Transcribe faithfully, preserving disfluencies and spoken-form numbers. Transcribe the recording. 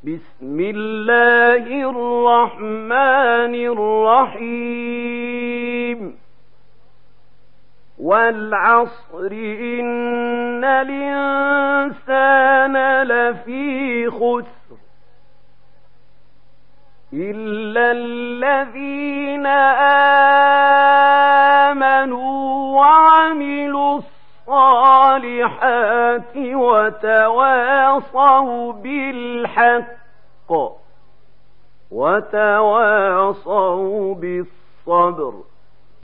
بسم الله الرحمن الرحيم والعصر إن الإنسان لفي خسر إلا الذين آمنوا وعملوا الصالحات وتواصوا بالحق وتواصوا بالصبر